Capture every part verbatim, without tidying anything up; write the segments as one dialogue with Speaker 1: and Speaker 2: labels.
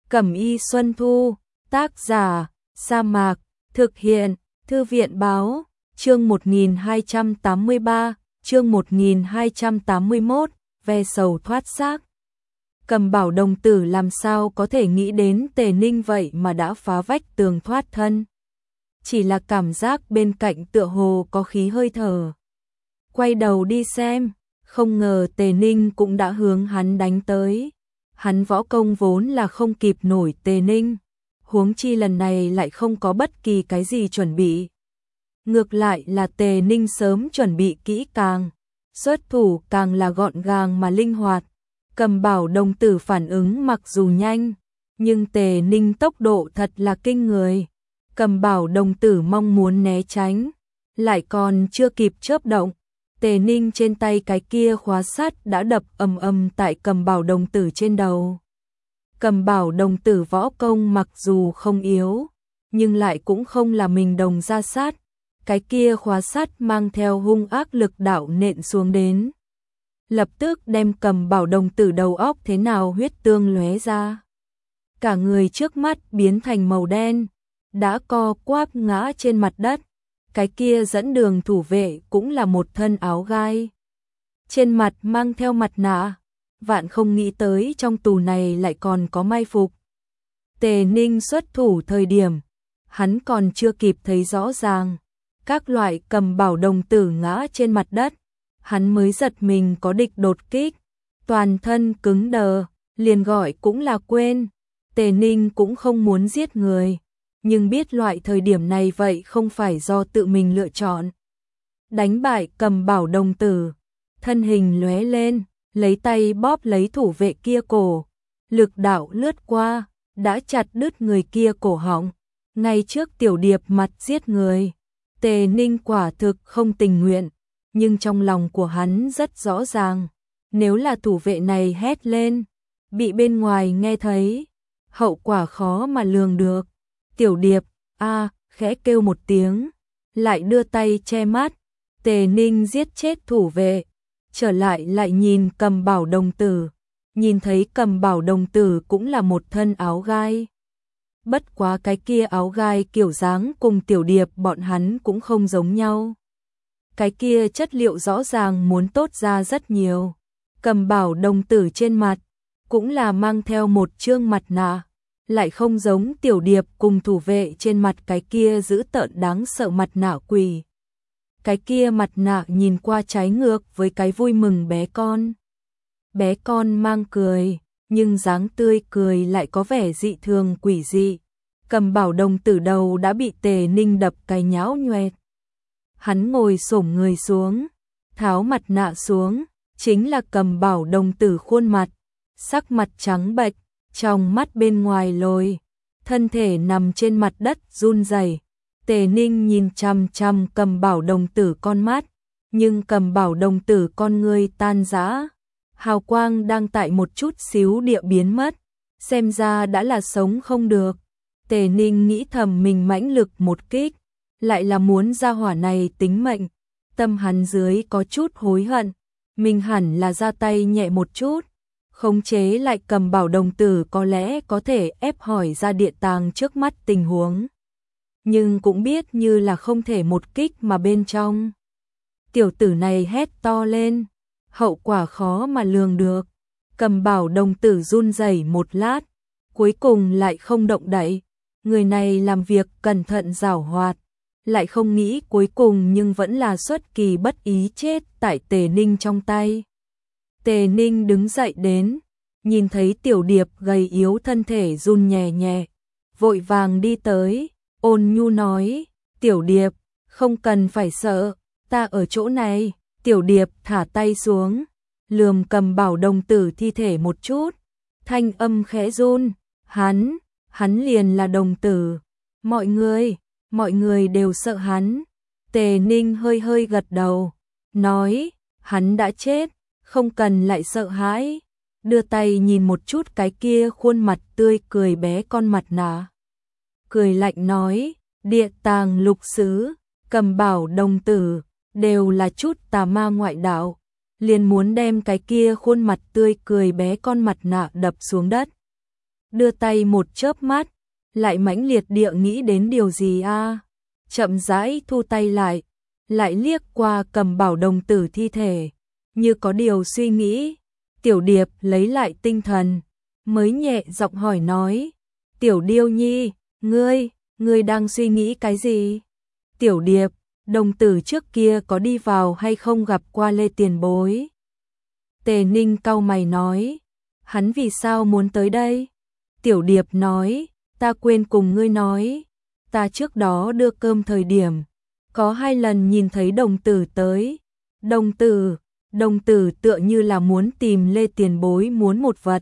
Speaker 1: Cẩm y Xuân Thu, tác giả, Sa Mạc, thực hiện, Thư viện báo, chương một nghìn hai trăm tám mươi ba, chương một nghìn hai trăm tám mươi mốt, ve sầu thoát xác. Cầm Bảo đồng tử làm sao có thể nghĩ đến Tề Ninh vậy mà đã phá vách tường thoát thân. Chỉ là cảm giác bên cạnh tựa hồ có khí hơi thở. Quay đầu đi xem, không ngờ Tề Ninh cũng đã hướng hắn đánh tới. Hắn võ công vốn là không kịp nổi Tề Ninh, huống chi lần này lại không có bất kỳ cái gì chuẩn bị. Ngược lại là Tề Ninh sớm chuẩn bị kỹ càng, xuất thủ càng là gọn gàng mà linh hoạt. Cầm Bảo đồng tử phản ứng mặc dù nhanh, nhưng Tề Ninh tốc độ thật là kinh người. Cầm Bảo đồng tử mong muốn né tránh, lại còn chưa kịp chớp động, Tề Ninh trên tay cái kia khóa sắt đã đập ầm ầm tại Cầm Bảo đồng tử trên đầu. Cầm Bảo đồng tử võ công mặc dù không yếu, nhưng lại cũng không là mình đồng ra sát. Cái kia khóa sắt mang theo hung ác lực đạo nện xuống đến, lập tức đem Cầm Bảo đồng tử đầu óc thế nào huyết tương lóe ra. Cả người trước mắt biến thành màu đen, đã co quắp ngã trên mặt đất. Cái kia dẫn đường thủ vệ cũng là một thân áo gai, trên mặt mang theo mặt nạ, vạn không nghĩ tới trong tù này lại còn có mai phục. Tề Ninh xuất thủ thời điểm, hắn còn chưa kịp thấy rõ ràng các loại Cầm Bảo đồng tử ngã trên mặt đất, hắn mới giật mình có địch đột kích, toàn thân cứng đờ, liền gọi cũng là quên. Tề Ninh cũng không muốn giết người, nhưng biết loại thời điểm này vậy không phải do tự mình lựa chọn. Đánh bại Cầm Bảo đồng tử, thân hình lóe lên, lấy tay bóp lấy thủ vệ kia cổ, lực đạo lướt qua, đã chặt đứt người kia cổ họng, ngay trước Tiểu Điệp mặt giết người. Tề Ninh quả thực không tình nguyện, nhưng trong lòng của hắn rất rõ ràng, nếu là thủ vệ này hét lên, bị bên ngoài nghe thấy, hậu quả khó mà lường được. Tiểu Điệp, a, khẽ kêu một tiếng, lại đưa tay che mắt. Tề Ninh giết chết thủ vệ, trở lại lại nhìn Cầm Bảo đồng tử, nhìn thấy Cầm Bảo đồng tử cũng là một thân áo gai. Bất quá cái kia áo gai kiểu dáng cùng Tiểu Điệp bọn hắn cũng không giống nhau. Cái kia chất liệu rõ ràng muốn tốt ra rất nhiều. Cầm Bảo đồng tử trên mặt cũng là mang theo một trương mặt nạ, lại không giống Tiểu Điệp cùng thủ vệ trên mặt cái kia giữ tợn đáng sợ mặt nạ quỷ. Cái kia mặt nạ nhìn qua trái ngược với cái vui mừng bé con. Bé con mang cười, nhưng dáng tươi cười lại có vẻ dị thường quỷ dị. Cầm Bảo đồng tử đầu đã bị Tề Ninh đập cái nhão nhoẹt. Hắn ngồi xổm người xuống, tháo mặt nạ xuống, chính là Cầm Bảo đồng tử khuôn mặt, sắc mặt trắng bệch, trong mắt bên ngoài lồi, thân thể nằm trên mặt đất run rẩy. Tề Ninh nhìn chằm chằm Cầm Bảo đồng tử con mắt, nhưng Cầm Bảo đồng tử con ngươi tan rã, hào quang đang tại một chút xíu địa biến mất, xem ra đã là sống không được. Tề Ninh nghĩ thầm mình mãnh lực một kích, lại là muốn ra hỏa này tính mệnh, tâm hắn dưới có chút hối hận, mình hẳn là ra tay nhẹ một chút, khống chế lại Cầm Bảo đồng tử có lẽ có thể ép hỏi ra địa tàng trước mắt tình huống. Nhưng cũng biết như là không thể một kích mà bên trong. Tiểu tử này hét to lên, hậu quả khó mà lường được. Cầm Bảo đồng tử run rẩy một lát, cuối cùng lại không động đậy. Người này làm việc cẩn thận giảo hoạt, lại không nghĩ cuối cùng nhưng vẫn là xuất kỳ bất ý chết tại Tề Ninh trong tay. Tề Ninh đứng dậy đến, nhìn thấy Tiểu Điệp gầy yếu thân thể run nhẹ nhẹ, vội vàng đi tới, ôn nhu nói, Tiểu Điệp, không cần phải sợ, ta ở chỗ này. Tiểu Điệp thả tay xuống, lườm Cầm Bảo đồng tử thi thể một chút, thanh âm khẽ run, hắn, hắn liền là đồng tử, mọi người, mọi người đều sợ hắn. Tề Ninh hơi hơi gật đầu, nói, hắn đã chết, không cần lại sợ hãi, đưa tay nhìn một chút cái kia khuôn mặt tươi cười bé con mặt nạ. Cười lạnh nói, địa tàng lục xứ, Cầm Bảo đồng tử, đều là chút tà ma ngoại đạo, liền muốn đem cái kia khuôn mặt tươi cười bé con mặt nạ đập xuống đất. đưa tay một chớp mắt, lại mãnh liệt địa nghĩ đến điều gì a, chậm rãi thu tay lại, lại liếc qua Cầm Bảo đồng tử thi thể, như có điều suy nghĩ. Tiểu Điệp lấy lại tinh thần, mới nhẹ giọng hỏi nói, Tiểu Điêu Nhi, ngươi, ngươi đang suy nghĩ cái gì? Tiểu Điệp, đồng tử trước kia có đi vào hay không gặp qua Lê Tiền Bối? Tề Ninh cau mày nói, hắn vì sao muốn tới đây? Tiểu Điệp nói, ta quên cùng ngươi nói, ta trước đó đưa cơm thời điểm, có hai lần nhìn thấy đồng tử tới. Đồng tử, đồng tử tựa như là muốn tìm Lê Tiền Bối muốn một vật.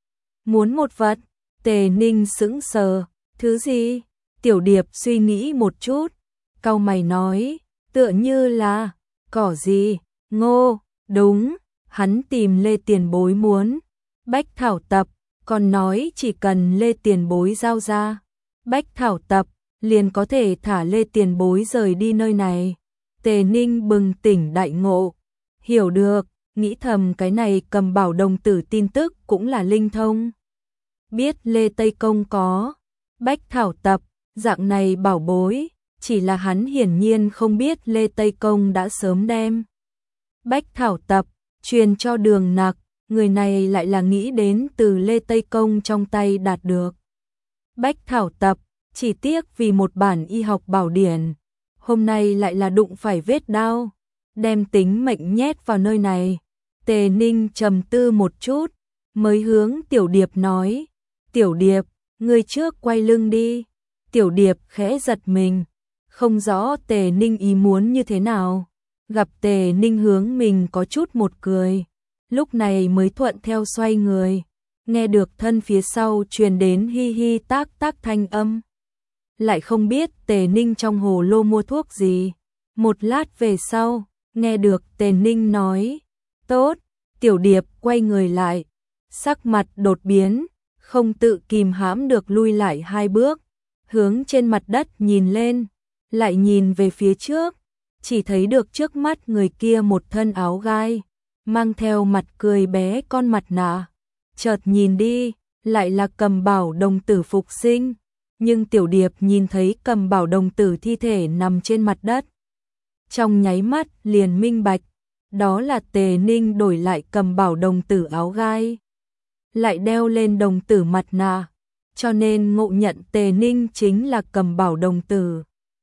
Speaker 1: Muốn một vật? Tề Ninh sững sờ, thứ gì? Tiểu Điệp suy nghĩ một chút, cau mày nói, tựa như là, cỏ gì? Ngô, đúng, hắn tìm Lê Tiền Bối muốn bách thảo tập, còn nói chỉ cần Lê Tiền Bối giao ra bách thảo tập, liền có thể thả Lê Tiền Bối rời đi nơi này. Tề Ninh bừng tỉnh đại ngộ, hiểu được, nghĩ thầm cái này Cầm Bảo đồng tử tin tức cũng là linh thông. Biết Lê Tây Công có bách thảo tập, dạng này bảo bối, chỉ là hắn hiển nhiên không biết Lê Tây Công đã sớm đem bách thảo tập truyền cho Đường Nặc, người này lại là nghĩ đến từ Lê Tây Công trong tay đạt được bách thảo tập, chỉ tiếc vì một bản y học bảo điển, hôm nay lại là đụng phải vết đao, đem tính mệnh nhét vào nơi này. Tề Ninh trầm tư một chút, mới hướng Tiểu Điệp nói, Tiểu Điệp, ngươi trước quay lưng đi. Tiểu Điệp khẽ giật mình, không rõ Tề Ninh ý muốn như thế nào, gặp Tề Ninh hướng mình có chút một cười, lúc này mới thuận theo xoay người, nghe được thân phía sau truyền đến hi hi tác tác thanh âm. Lại không biết Tề Ninh trong hồ lô mua thuốc gì. Một lát về sau, nghe được Tề Ninh nói, tốt. Tiểu Điệp quay người lại, sắc mặt đột biến, không tự kìm hãm được lui lại hai bước, hướng trên mặt đất nhìn lên, lại nhìn về phía trước, chỉ thấy được trước mắt người kia một thân áo gai, mang theo mặt cười bé con mặt nạ. Chợt nhìn đi, lại là Cầm Bảo đồng tử phục sinh, nhưng Tiểu Điệp nhìn thấy Cầm Bảo đồng tử thi thể nằm trên mặt đất, trong nháy mắt liền minh bạch, đó là Tề Ninh đổi lại Cầm Bảo đồng tử áo gai, lại đeo lên đồng tử mặt nạ, cho nên ngộ nhận Tề Ninh chính là Cầm Bảo đồng tử.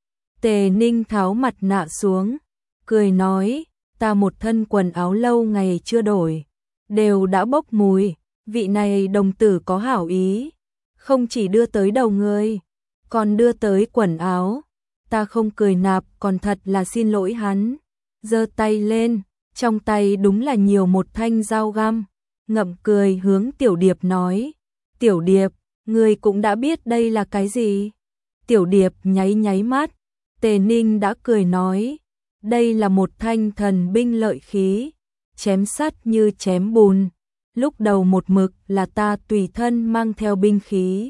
Speaker 1: Tề Ninh tháo mặt nạ xuống, cười nói, ta một thân quần áo lâu ngày chưa đổi, đều đã bốc mùi, vị này đồng tử có hảo ý, không chỉ đưa tới đầu người, còn đưa tới quần áo, ta không cười nạp còn thật là xin lỗi hắn. Giơ tay lên, trong tay đúng là nhiều một thanh dao găm, ngậm cười hướng Tiểu Điệp nói, Tiểu Điệp, ngươi cũng đã biết đây là cái gì? Tiểu Điệp nháy nháy mắt, Tề Ninh đã cười nói, đây là một thanh thần binh lợi khí, chém sắt như chém bùn, lúc đầu một mực là ta tùy thân mang theo binh khí,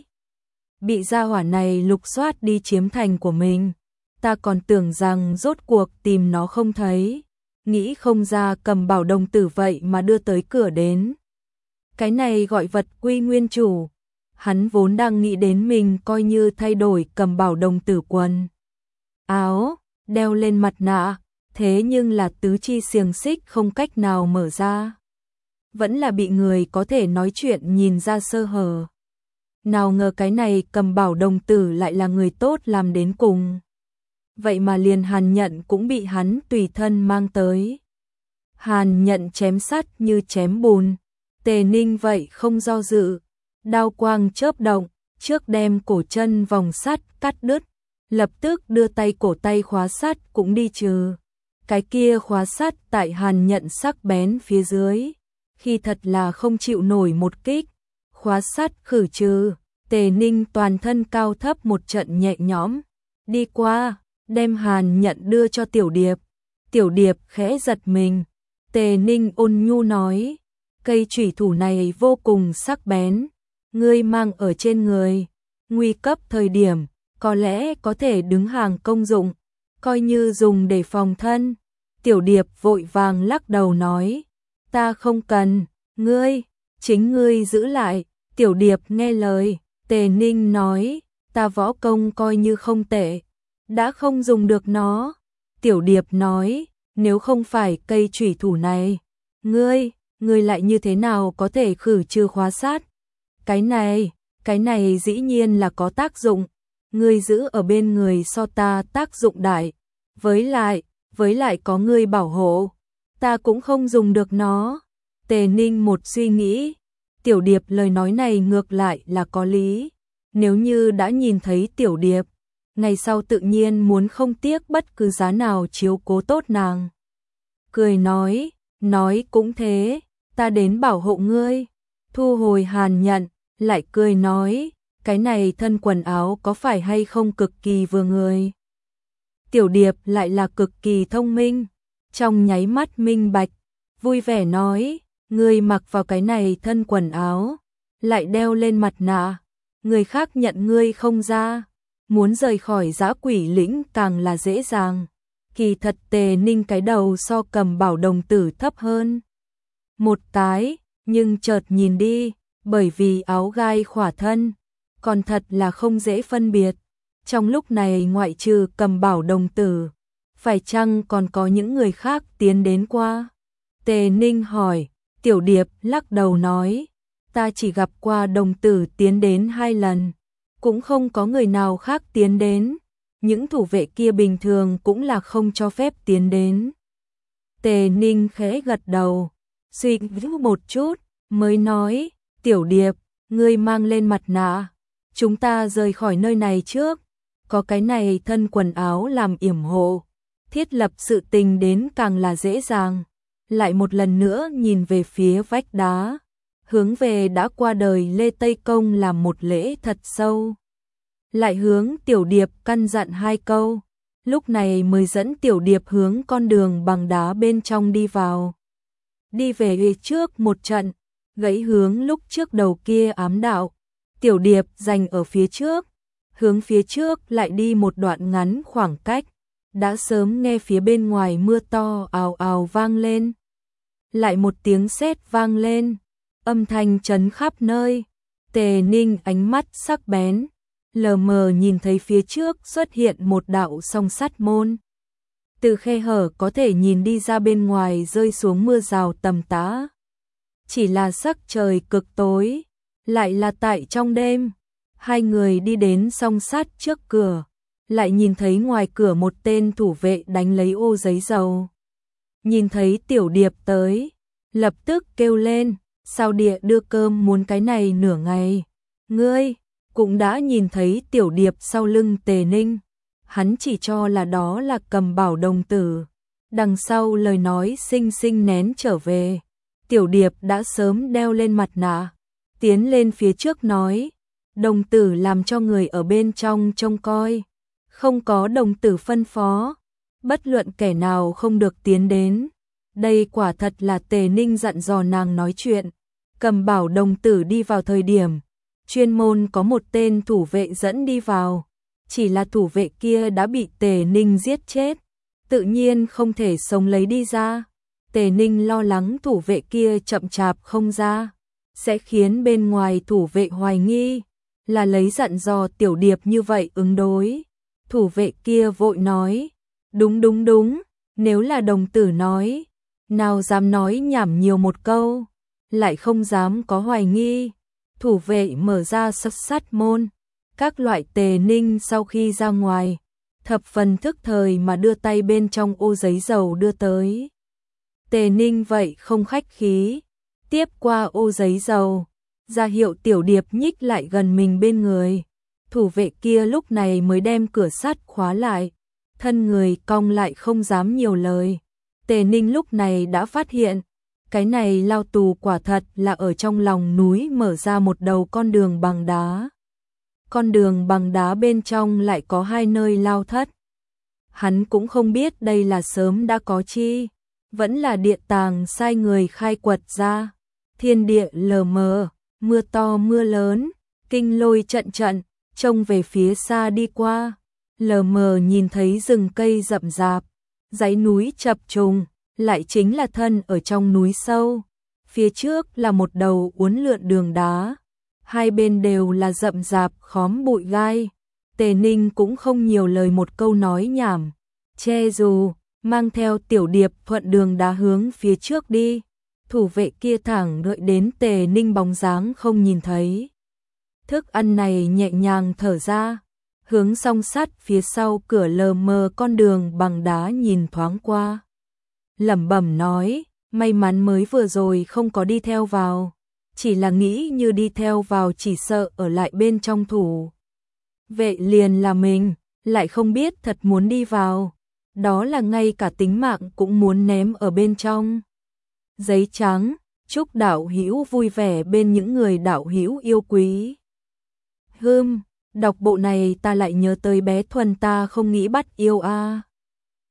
Speaker 1: bị gia hỏa này lục soát đi chiếm thành của mình, ta còn tưởng rằng rốt cuộc tìm nó không thấy, nghĩ không ra Cầm Bảo đồng tử vậy mà đưa tới cửa đến. Cái này gọi vật quy nguyên chủ. Hắn vốn đang nghĩ đến mình coi như thay đổi Cầm Bảo đồng tử quần áo, đeo lên mặt nạ, thế nhưng là tứ chi xiềng xích không cách nào mở ra, vẫn là bị người có thể nói chuyện nhìn ra sơ hở. Nào ngờ cái này Cầm Bảo đồng tử lại là người tốt làm đến cùng, vậy mà liền Hàn Nhận cũng bị hắn tùy thân mang tới. Hàn Nhận chém sắt như chém bùn, Tề Ninh vậy không do dự, đao quang chớp động, trước đem cổ chân vòng sắt cắt đứt, lập tức đưa tay cổ tay khóa sắt cũng đi trừ. Cái kia khóa sắt tại Hàn Nhận sắc bén phía dưới, khi thật là không chịu nổi một kích, khóa sắt khử trừ, Tề Ninh toàn thân cao thấp một trận nhẹ nhõm, đi qua, đem Hàn Nhận đưa cho Tiểu Điệp. Tiểu Điệp khẽ giật mình, Tề Ninh ôn nhu nói, cây chủy thủ này vô cùng sắc bén, ngươi mang ở trên người, nguy cấp thời điểm, có lẽ có thể đứng hàng công dụng, coi như dùng để phòng thân. Tiểu Điệp vội vàng lắc đầu nói, ta không cần, ngươi, chính ngươi giữ lại, Tiểu Điệp nghe lời, Tề Ninh nói, ta võ công coi như không tệ, đã không dùng được nó. Tiểu Điệp nói, nếu không phải cây chủy thủ này, ngươi, ngươi lại như thế nào có thể khử trừ khóa sát? Cái này, cái này dĩ nhiên là có tác dụng, ngươi giữ ở bên người so ta tác dụng đại, với lại, với lại có ngươi bảo hộ, ta cũng không dùng được nó. Tề Ninh một suy nghĩ, Tiểu Điệp lời nói này ngược lại là có lý, nếu như đã nhìn thấy Tiểu Điệp, ngày sau tự nhiên muốn không tiếc bất cứ giá nào chiếu cố tốt nàng. Cười nói, nói cũng thế, ta đến bảo hộ ngươi. Thu hồi hàn nhận, lại cười nói, cái này thân quần áo có phải hay không cực kỳ vừa người. Tiểu Điệp lại là cực kỳ thông minh, trong nháy mắt minh bạch, vui vẻ nói, ngươi mặc vào cái này thân quần áo, lại đeo lên mặt nạ, người khác nhận ngươi không ra, muốn rời khỏi dã quỷ lĩnh càng là dễ dàng. Kỳ thật Tề Ninh cái đầu so Cầm Bảo đồng tử thấp hơn một cái, nhưng chợt nhìn đi, bởi vì áo gai khỏa thân, còn thật là không dễ phân biệt. Trong lúc này ngoại trừ Cầm Bảo đồng tử, phải chăng còn có những người khác tiến đến qua? Tề Ninh hỏi, Tiểu Điệp lắc đầu nói, ta chỉ gặp qua đồng tử tiến đến hai lần, cũng không có người nào khác tiến đến, những thủ vệ kia bình thường cũng là không cho phép tiến đến. Tề Ninh khẽ gật đầu, suy nghĩ một chút, mới nói, Tiểu Điệp, ngươi mang lên mặt nạ, chúng ta rời khỏi nơi này trước, có cái này thân quần áo làm yểm hộ, thiết lập sự tình đến càng là dễ dàng. Lại một lần nữa nhìn về phía vách đá, hướng về đã qua đời Lê Tây Công làm một lễ thật sâu. Lại hướng Tiểu Điệp căn dặn hai câu, lúc này mới dẫn Tiểu Điệp hướng con đường bằng đá bên trong đi vào. Đi về trước một trận, gãy hướng lúc trước đầu kia ám đạo, Tiểu Điệp giành ở phía trước, hướng phía trước lại đi một đoạn ngắn khoảng cách, đã sớm nghe phía bên ngoài mưa to ào ào vang lên. Lại một tiếng sét vang lên, âm thanh chấn khắp nơi. Tề Ninh ánh mắt sắc bén, lờ mờ nhìn thấy phía trước xuất hiện một đạo song sắt môn. Từ khe hở có thể nhìn đi ra bên ngoài rơi xuống mưa rào tầm tã. Chỉ là sắc trời cực tối, lại là tại trong đêm. Hai người đi đến song sắt trước cửa, lại nhìn thấy ngoài cửa một tên thủ vệ đánh lấy ô giấy dầu. Nhìn thấy Tiểu Điệp tới, lập tức kêu lên, sao địa đưa cơm muốn cái này nửa ngày. Ngươi cũng đã nhìn thấy Tiểu Điệp sau lưng Tề Ninh, hắn chỉ cho là đó là Cầm Bảo đồng tử. Đằng sau lời nói xinh xinh nén trở về, Tiểu Điệp đã sớm đeo lên mặt nạ, tiến lên phía trước nói, đồng tử làm cho người ở bên trong trông coi, không có đồng tử phân phó, bất luận kẻ nào không được tiến đến. Đây quả thật là Tề Ninh dặn dò nàng nói chuyện. Cầm Bảo đồng tử đi vào thời điểm, chuyên môn có một tên thủ vệ dẫn đi vào, chỉ là thủ vệ kia đã bị Tề Ninh giết chết, tự nhiên không thể sống lấy đi ra. Tề Ninh lo lắng thủ vệ kia chậm chạp không ra, sẽ khiến bên ngoài thủ vệ hoài nghi, là lấy dặn dò Tiểu Điệp như vậy ứng đối. Thủ vệ kia vội nói, đúng đúng đúng, nếu là đồng tử nói, nào dám nói nhảm nhiều một câu, lại không dám có hoài nghi. Thủ vệ mở ra sắt sắt môn, các loại. Tề Ninh sau khi ra ngoài, thập phần thức thời mà đưa tay bên trong ô giấy dầu đưa tới. Tề Ninh vậy không khách khí, tiếp qua ô giấy dầu, ra hiệu Tiểu Điệp nhích lại gần mình bên người. Thủ vệ kia lúc này mới đem cửa sắt khóa lại, thân người cong lại không dám nhiều lời. Tề Ninh lúc này đã phát hiện, cái này lao tù quả thật là ở trong lòng núi mở ra một đầu con đường bằng đá. Con đường bằng đá bên trong lại có hai nơi lao thất. Hắn cũng không biết đây là sớm đã có chi, vẫn là địa tàng sai người khai quật ra. Thiên địa lờ mờ, mưa to mưa lớn, kinh lôi trận trận, trông về phía xa đi qua, lờ mờ nhìn thấy rừng cây rậm rạp, dãy núi chập trùng, lại chính là thân ở trong núi sâu. Phía trước là một đầu uốn lượn đường đá, hai bên đều là rậm rạp khóm bụi gai. Tề Ninh cũng không nhiều lời, một câu nói nhảm, che dù, mang theo Tiểu Điệp thuận đường đá hướng phía trước đi. Thủ vệ kia thẳng đợi đến Tề Ninh bóng dáng không nhìn thấy. Thức ăn này nhẹ nhàng thở ra, hướng song sắt phía sau cửa lờ mờ con đường bằng đá nhìn thoáng qua. Lẩm bẩm nói, may mắn mới vừa rồi không có đi theo vào, chỉ là nghĩ như đi theo vào chỉ sợ ở lại bên trong thủ vệ liền là mình, lại không biết thật muốn đi vào, đó là ngay cả tính mạng cũng muốn ném ở bên trong. Giấy trắng, chúc đạo hữu vui vẻ bên những người đạo hữu yêu quý. Hừm, đọc bộ này ta lại nhớ tới bé Thuần ta không nghĩ bắt yêu a. À.